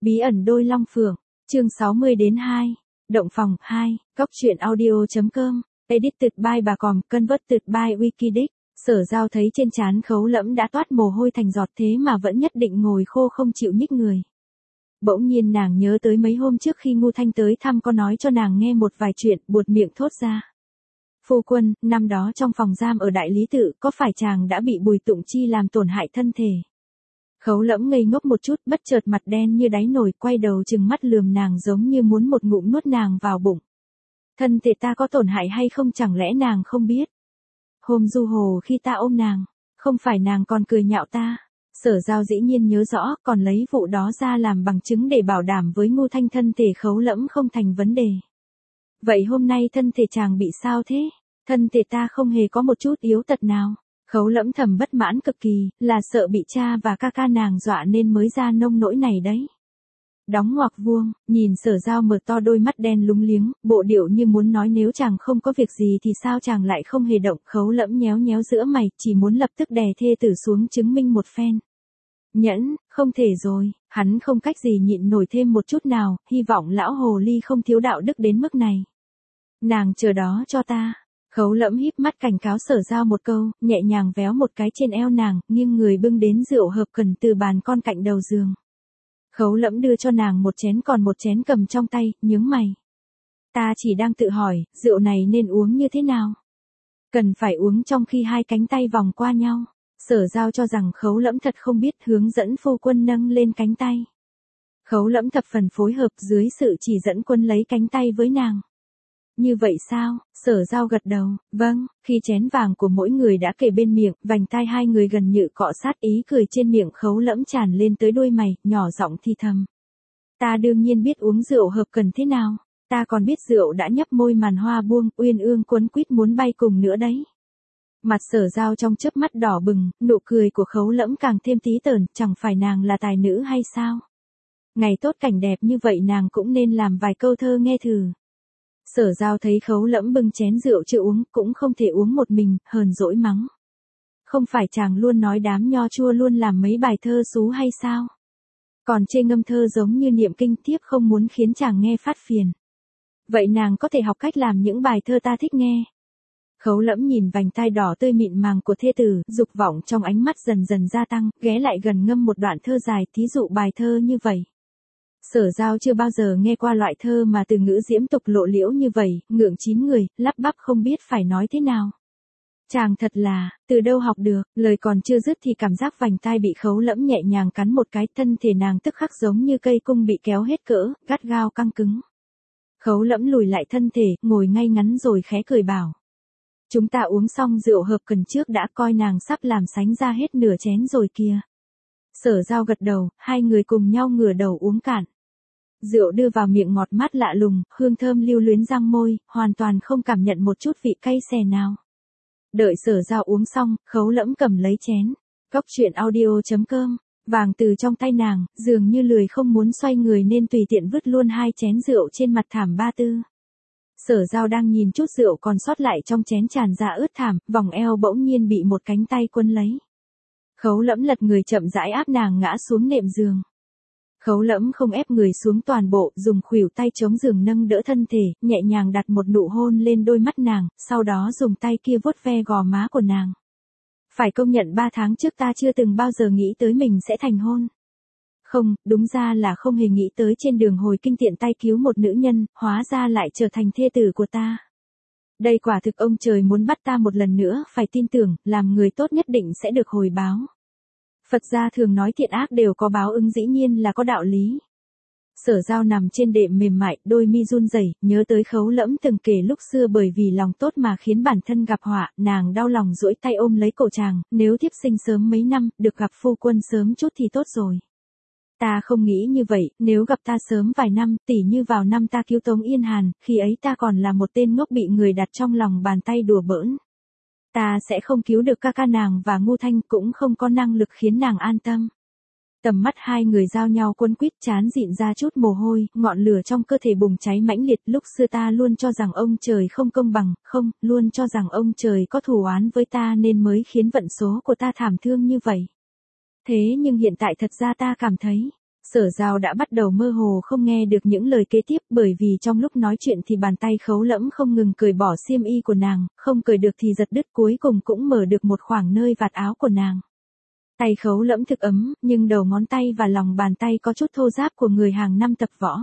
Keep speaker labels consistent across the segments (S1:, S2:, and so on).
S1: Bí ẩn đôi long phượng, chương 60 đến 2. Động phòng 2, Cóc truyện audio.com, edited by bà Còm, converted by Wikidic. Sở Giao thấy trên trán Khấu Lẫm đã toát mồ hôi thành giọt thế mà vẫn nhất định ngồi khô không chịu nhích người. Bỗng nhiên nàng nhớ tới mấy hôm trước khi Ngu Thanh tới thăm có nói cho nàng nghe một vài chuyện, buột miệng thốt ra. Phu quân, năm đó trong phòng giam ở Đại Lý Tự, có phải chàng đã bị Bùi Tụng Chi làm tổn hại thân thể? Khấu Lẫm ngây ngốc một chút, bất chợt mặt đen như đáy nồi, quay đầu trừng mắt lườm nàng giống như muốn một ngụm nuốt nàng vào bụng. Thân thể ta có tổn hại hay không chẳng lẽ nàng không biết? Hôm du hồ khi ta ôm nàng, không phải nàng còn cười nhạo ta. Sở Giao dĩ nhiên nhớ rõ, còn lấy vụ đó ra làm bằng chứng để bảo đảm với Ngu Thanh thân thể Khấu Lẫm không thành vấn đề. Vậy hôm nay thân thể chàng bị sao thế? Thân thể ta không hề có một chút yếu tật nào. Khấu Lẫm thầm bất mãn cực kỳ, là sợ bị cha và ca ca nàng dọa nên mới ra nông nỗi này đấy. Đóng ngoặc vuông, nhìn Sở Giao mở to đôi mắt đen lúng liếng, bộ điệu như muốn nói nếu chàng không có việc gì thì sao chàng lại không hề động. Khấu Lẫm nhéo nhéo giữa mày, chỉ muốn lập tức đè thê tử xuống chứng minh một phen. Nhẫn, không thể rồi, hắn không cách gì nhịn nổi thêm một chút nào, hy vọng lão hồ ly không thiếu đạo đức đến mức này. Nàng chờ đó cho ta. Khấu Lẫm híp mắt cảnh cáo Sở Giao một câu, nhẹ nhàng véo một cái trên eo nàng, nghiêng người bưng đến rượu hợp cần từ bàn con cạnh đầu giường. Khấu Lẫm đưa cho nàng một chén còn một chén cầm trong tay, nhướng mày. Ta chỉ đang tự hỏi, rượu này nên uống như thế nào? Cần phải uống trong khi hai cánh tay vòng qua nhau. Sở Giao cho rằng Khấu Lẫm thật không biết, hướng dẫn phu quân nâng lên cánh tay. Khấu Lẫm thập phần phối hợp dưới sự chỉ dẫn quân lấy cánh tay với nàng. Như vậy sao? Sở Giao gật đầu, vâng, khi chén vàng của mỗi người đã kề bên miệng, vành tai hai người gần như cọ sát, ý cười trên miệng Khấu Lẫm tràn lên tới đôi mày, nhỏ giọng thì thầm. Ta đương nhiên biết uống rượu hợp cần thế nào, ta còn biết rượu đã nhấp môi màn hoa buông, uyên ương quấn quýt muốn bay cùng nữa đấy. Mặt Sở Giao trong chớp mắt đỏ bừng, nụ cười của Khấu Lẫm càng thêm tí tởn, chẳng phải nàng là tài nữ hay sao? Ngày tốt cảnh đẹp như vậy nàng cũng nên làm vài câu thơ nghe thử. Sở Giao thấy Khấu Lẫm bưng chén rượu chưa uống, cũng không thể uống một mình, hờn dỗi mắng. Không phải chàng luôn nói đám nho chua luôn làm mấy bài thơ xú hay sao? Còn chê ngâm thơ giống như niệm kinh, thiếp không muốn khiến chàng nghe phát phiền. Vậy nàng có thể học cách làm những bài thơ ta thích nghe. Khấu Lẫm nhìn vành tai đỏ tươi mịn màng của thê tử, dục vọng trong ánh mắt dần dần gia tăng, ghé lại gần ngâm một đoạn thơ dài, thí dụ bài thơ như vậy. Sở Giao chưa bao giờ nghe qua loại thơ mà từ ngữ diễm tục lộ liễu như vậy, ngượng chín người, lắp bắp không biết phải nói thế nào. Chàng thật là, từ đâu học được, lời còn chưa dứt thì cảm giác vành tai bị Khấu Lẫm nhẹ nhàng cắn một cái, thân thể nàng tức khắc giống như cây cung bị kéo hết cỡ, gắt gao căng cứng. Khấu Lẫm lùi lại thân thể, ngồi ngay ngắn rồi khẽ cười bảo. Chúng ta uống xong rượu hợp cần trước đã, coi nàng sắp làm sánh ra hết nửa chén rồi kìa. Sở Giao gật đầu, hai người cùng nhau ngửa đầu uống cạn. Rượu đưa vào miệng ngọt mát lạ lùng, hương thơm lưu luyến răng môi, hoàn toàn không cảm nhận một chút vị cay xè nào. Đợi Sở Giao uống xong, Khấu Lẫm cầm lấy chén. Cóc truyện audio.com, vàng từ trong tay nàng, dường như lười không muốn xoay người nên tùy tiện vứt luôn hai chén rượu trên mặt thảm ba tư. Sở Giao đang nhìn chút rượu còn sót lại trong chén tràn ra ướt thảm, vòng eo bỗng nhiên bị một cánh tay quân lấy. Khấu Lẫm lật người chậm rãi áp nàng ngã xuống nệm giường. Khấu Lẫm không ép người xuống toàn bộ, dùng khuỷu tay chống giường nâng đỡ thân thể, nhẹ nhàng đặt một nụ hôn lên đôi mắt nàng, sau đó dùng tay kia vuốt ve gò má của nàng. Phải công nhận 3 tháng trước ta chưa từng bao giờ nghĩ tới mình sẽ thành hôn. Không, đúng ra là không hề nghĩ tới trên đường hồi kinh tiện tay cứu một nữ nhân, hóa ra lại trở thành thê tử của ta. Đây quả thực ông trời muốn bắt ta một lần nữa, phải tin tưởng, làm người tốt nhất định sẽ được hồi báo. Phật gia thường nói thiện ác đều có báo ứng, dĩ nhiên là có đạo lý. Sở Giao nằm trên đệm mềm mại, đôi mi run rẩy, nhớ tới Khấu Lẫm từng kể lúc xưa bởi vì lòng tốt mà khiến bản thân gặp họa, nàng đau lòng duỗi tay ôm lấy cổ chàng, nếu thiếp sinh sớm mấy năm, được gặp phu quân sớm chút thì tốt rồi. Ta không nghĩ như vậy, nếu gặp ta sớm vài năm, tỉ như vào năm ta cứu Tống Yên Hàn, khi ấy ta còn là một tên ngốc bị người đặt trong lòng bàn tay đùa bỡn. Ta sẽ không cứu được ca ca nàng và Ngu Thanh, cũng không có năng lực khiến nàng an tâm. Tầm mắt hai người giao nhau quấn quýt, trán dịn ra chút mồ hôi, ngọn lửa trong cơ thể bùng cháy mãnh liệt. Lúc xưa ta luôn cho rằng ông trời không công bằng, không, luôn cho rằng ông trời có thù oán với ta nên mới khiến vận số của ta thảm thương như vậy. Thế nhưng hiện tại thật ra ta cảm thấy, Sở Giao đã bắt đầu mơ hồ không nghe được những lời kế tiếp, bởi vì trong lúc nói chuyện thì bàn tay Khấu Lẫm không ngừng cởi bỏ xiêm y của nàng, không cởi được thì giật đứt, cuối cùng cũng mở được một khoảng nơi vạt áo của nàng. Tay Khấu Lẫm thực ấm, nhưng đầu ngón tay và lòng bàn tay có chút thô ráp của người hàng năm tập võ.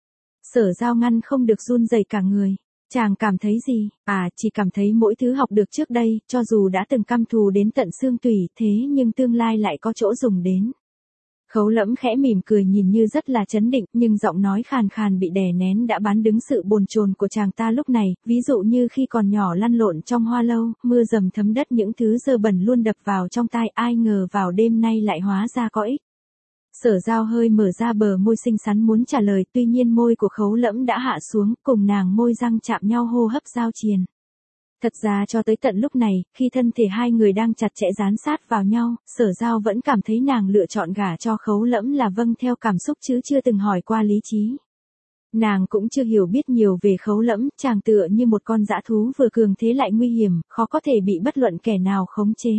S1: Sở Giao ngăn không được run rẩy cả người. Chàng cảm thấy gì? Chỉ cảm thấy mỗi thứ học được trước đây, cho dù đã từng căm thù đến tận xương tủy, thế nhưng tương lai lại có chỗ dùng đến. Khấu Lẫm khẽ mỉm cười, nhìn như rất là trấn định, nhưng giọng nói khàn khàn bị đè nén đã bán đứng sự bồn chồn của chàng ta lúc này, ví dụ như khi còn nhỏ lăn lộn trong hoa lâu, mưa dầm thấm đất, những thứ dơ bẩn luôn đập vào trong tai, ai ngờ vào đêm nay lại hóa ra có ích. Sở Giao hơi mở ra bờ môi xinh xắn muốn trả lời, tuy nhiên môi của Khấu Lẫm đã hạ xuống, cùng nàng môi răng chạm nhau, hô hấp giao triền. Thật ra cho tới tận lúc này, khi thân thể hai người đang chặt chẽ dán sát vào nhau, Sở Giao vẫn cảm thấy nàng lựa chọn gả cho Khấu Lẫm là vâng theo cảm xúc chứ chưa từng hỏi qua lý trí. Nàng cũng chưa hiểu biết nhiều về Khấu Lẫm, chàng tựa như một con dã thú vừa cường thế lại nguy hiểm, khó có thể bị bất luận kẻ nào khống chế.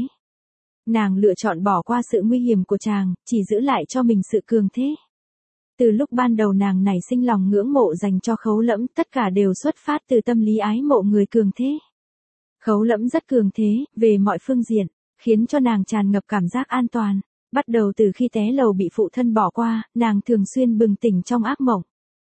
S1: Nàng lựa chọn bỏ qua sự nguy hiểm của chàng, chỉ giữ lại cho mình sự cường thế. Từ lúc ban đầu nàng nảy sinh lòng ngưỡng mộ dành cho Khấu Lẫm, tất cả đều xuất phát từ tâm lý ái mộ người cường thế. Khấu Lẫm rất cường thế, về mọi phương diện, khiến cho nàng tràn ngập cảm giác an toàn. Bắt đầu từ khi té lầu bị phụ thân bỏ qua, nàng thường xuyên bừng tỉnh trong ác mộng.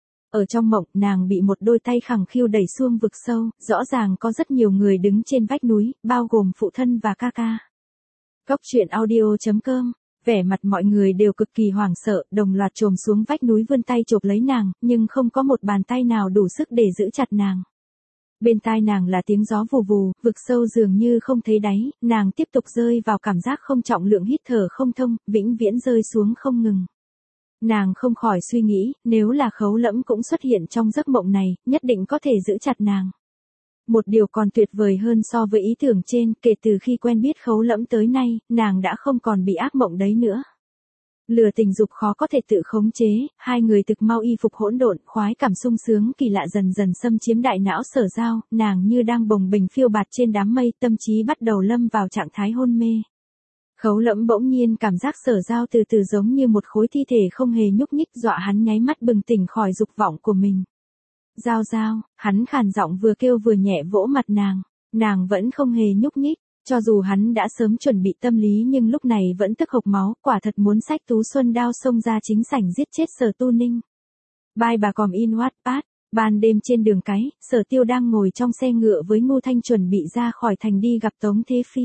S1: Ở trong mộng, nàng bị một đôi tay khẳng khiu đẩy xuống vực sâu, rõ ràng có rất nhiều người đứng trên vách núi, bao gồm phụ thân và ca ca. Góc truyện audio.com. Vẻ mặt mọi người đều cực kỳ hoảng sợ, đồng loạt chồm xuống vách núi vươn tay chộp lấy nàng, nhưng không có một bàn tay nào đủ sức để giữ chặt nàng. Bên tai nàng là tiếng gió vù vù, vực sâu dường như không thấy đáy, nàng tiếp tục rơi vào cảm giác không trọng lượng, hít thở không thông, vĩnh viễn rơi xuống không ngừng. Nàng không khỏi suy nghĩ, nếu là Khấu Lẫm cũng xuất hiện trong giấc mộng này, nhất định có thể giữ chặt nàng. Một điều còn tuyệt vời hơn so với ý tưởng trên, kể từ khi quen biết Khấu Lẫm tới nay, nàng đã không còn bị ác mộng đấy nữa. Lừa tình dục khó có thể tự khống chế, hai người thực mau y phục hỗn độn, khoái cảm sung sướng kỳ lạ dần dần xâm chiếm đại não Sở Giao, nàng như đang bồng bềnh phiêu bạt trên đám mây, tâm trí bắt đầu lâm vào trạng thái hôn mê. Khấu Lẫm bỗng nhiên cảm giác Sở Giao từ từ giống như một khối thi thể không hề nhúc nhích, dọa hắn nháy mắt bừng tỉnh khỏi dục vọng của mình. Giao Giao, hắn khàn giọng vừa kêu vừa nhẹ vỗ mặt nàng vẫn không hề nhúc nhích. Cho dù hắn đã sớm chuẩn bị tâm lý nhưng lúc này vẫn tức hộc máu, quả thật muốn xách Tú Xuân đao xông ra chính sảnh giết chết Sở Tu Ninh. Bye bà com in Wattpad. Ban đêm trên đường cái, Sở Tiêu đang ngồi trong xe ngựa với Ngô Thanh chuẩn bị ra khỏi thành đi gặp Tống Thế Phi.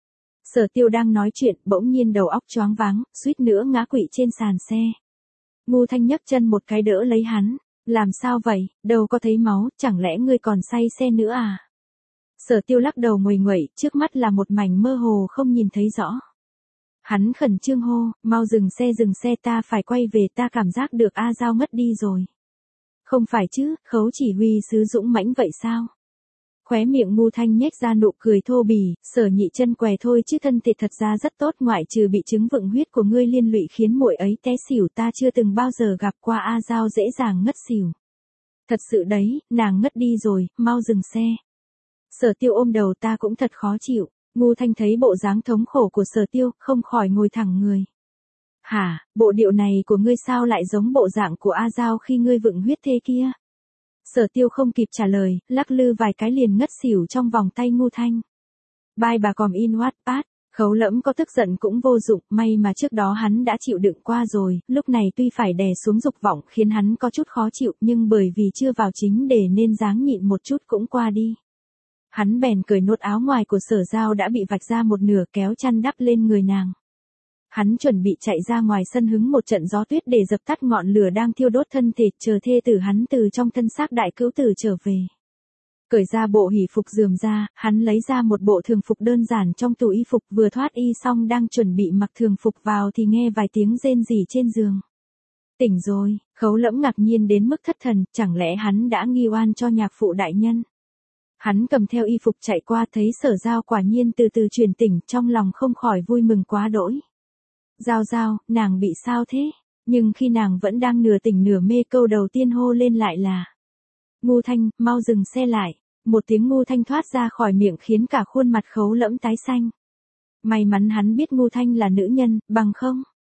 S1: Sở Tiêu đang nói chuyện, bỗng nhiên đầu óc choáng váng, suýt nữa ngã quỵ trên sàn xe. Ngô Thanh nhấc chân một cái đỡ lấy hắn. Làm sao vậy, đâu có thấy máu, chẳng lẽ ngươi còn say xe nữa à? Sở Tiêu lắc đầu nguầy nguậy, trước mắt là một mảnh mơ hồ không nhìn thấy rõ. Hắn khẩn trương hô, mau dừng xe, ta phải quay về, ta cảm giác được A Giao ngất đi rồi. Không phải chứ, Khấu chỉ huy sứ dũng mãnh vậy sao? Khóe miệng Ngô Thanh nhếch ra nụ cười thô bỉ, Sở Nhị chân què thôi chứ thân thể thật ra rất tốt, ngoại trừ bị chứng vượng huyết của ngươi liên lụy khiến muội ấy té xỉu, ta chưa từng bao giờ gặp qua A Giao dễ dàng ngất xỉu. Thật sự đấy, nàng ngất đi rồi, mau dừng xe. Sở Tiêu ôm đầu, ta cũng thật khó chịu. Ngô Thanh thấy bộ dáng thống khổ của Sở Tiêu, không khỏi ngồi thẳng người. Hả, bộ điệu này của ngươi sao lại giống bộ dạng của A Giao khi ngươi vượng huyết thế kia? Sở Tiêu không kịp trả lời, lắc lư vài cái liền ngất xỉu trong vòng tay Ngô Thanh. Bye bà com in Wattpad. Khấu Lẫm có tức giận cũng vô dụng, may mà trước đó hắn đã chịu đựng qua rồi, lúc này tuy phải đè xuống dục vọng khiến hắn có chút khó chịu, nhưng bởi vì chưa vào chính đề nên dáng nhịn một chút cũng qua đi. Hắn bèn cởi nốt áo ngoài của Sở Giao đã bị vạch ra một nửa, kéo chăn đắp lên người nàng. Hắn chuẩn bị chạy ra ngoài sân hứng một trận gió tuyết để dập tắt ngọn lửa đang thiêu đốt thân thể, chờ thê tử hắn từ trong thân xác đại cữu tử trở về. Cởi ra bộ hỷ phục rườm ra, hắn lấy ra một bộ thường phục đơn giản trong tủ y phục, vừa thoát y xong đang chuẩn bị mặc thường phục vào thì nghe vài tiếng rên rỉ trên giường. Tỉnh rồi, Khấu Lẫm ngạc nhiên đến mức thất thần, chẳng lẽ hắn đã nghi oan cho nhạc phụ đại nhân. Hắn cầm theo y phục chạy qua, thấy Sở Giao quả nhiên từ từ chuyển tỉnh, trong lòng không khỏi vui mừng quá đỗi. Giao Giao, nàng bị sao thế? Nhưng khi nàng vẫn đang nửa tỉnh nửa mê, câu đầu tiên hô lên lại là Ngô Thanh, mau dừng xe lại. Một tiếng Ngô Thanh thoát ra khỏi miệng khiến cả khuôn mặt Khấu Lẫm tái xanh. May mắn hắn biết Ngô Thanh là nữ nhân, bằng không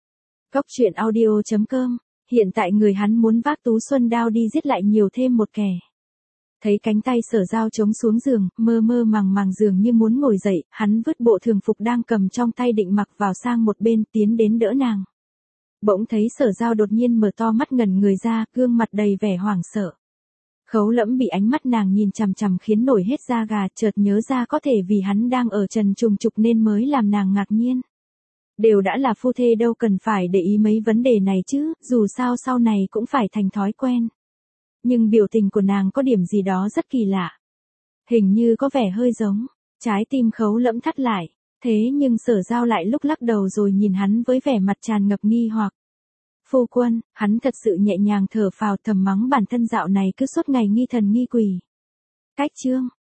S1: Cóc truyện audio.com, hiện tại người hắn muốn vác Tú Xuân đao đi giết lại nhiều thêm một kẻ. Thấy cánh tay Sở Giao chống xuống giường, mơ mơ màng màng dường như muốn ngồi dậy, hắn vứt bộ thường phục đang cầm trong tay định mặc vào sang một bên, tiến đến đỡ nàng. Bỗng thấy Sở Giao đột nhiên mở to mắt ngẩn người ra, gương mặt đầy vẻ hoảng sợ. Khấu Lẫm bị ánh mắt nàng nhìn chằm chằm khiến nổi hết da gà, chợt nhớ ra có thể vì hắn đang ở trần trùng trục nên mới làm nàng ngạc nhiên. Đều đã là phu thê đâu cần phải để ý mấy vấn đề này chứ, dù sao sau này cũng phải thành thói quen. Nhưng biểu tình của nàng có điểm gì đó rất kỳ lạ. Hình như có vẻ hơi giống. Trái tim Khấu Lẫm thắt lại. Thế nhưng Sở Giao lại lúc lắc đầu rồi nhìn hắn với vẻ mặt tràn ngập nghi hoặc. Phu quân, hắn thật sự nhẹ nhàng thở phào thầm mắng bản thân dạo này cứ suốt ngày nghi thần nghi quỷ. Cách chương.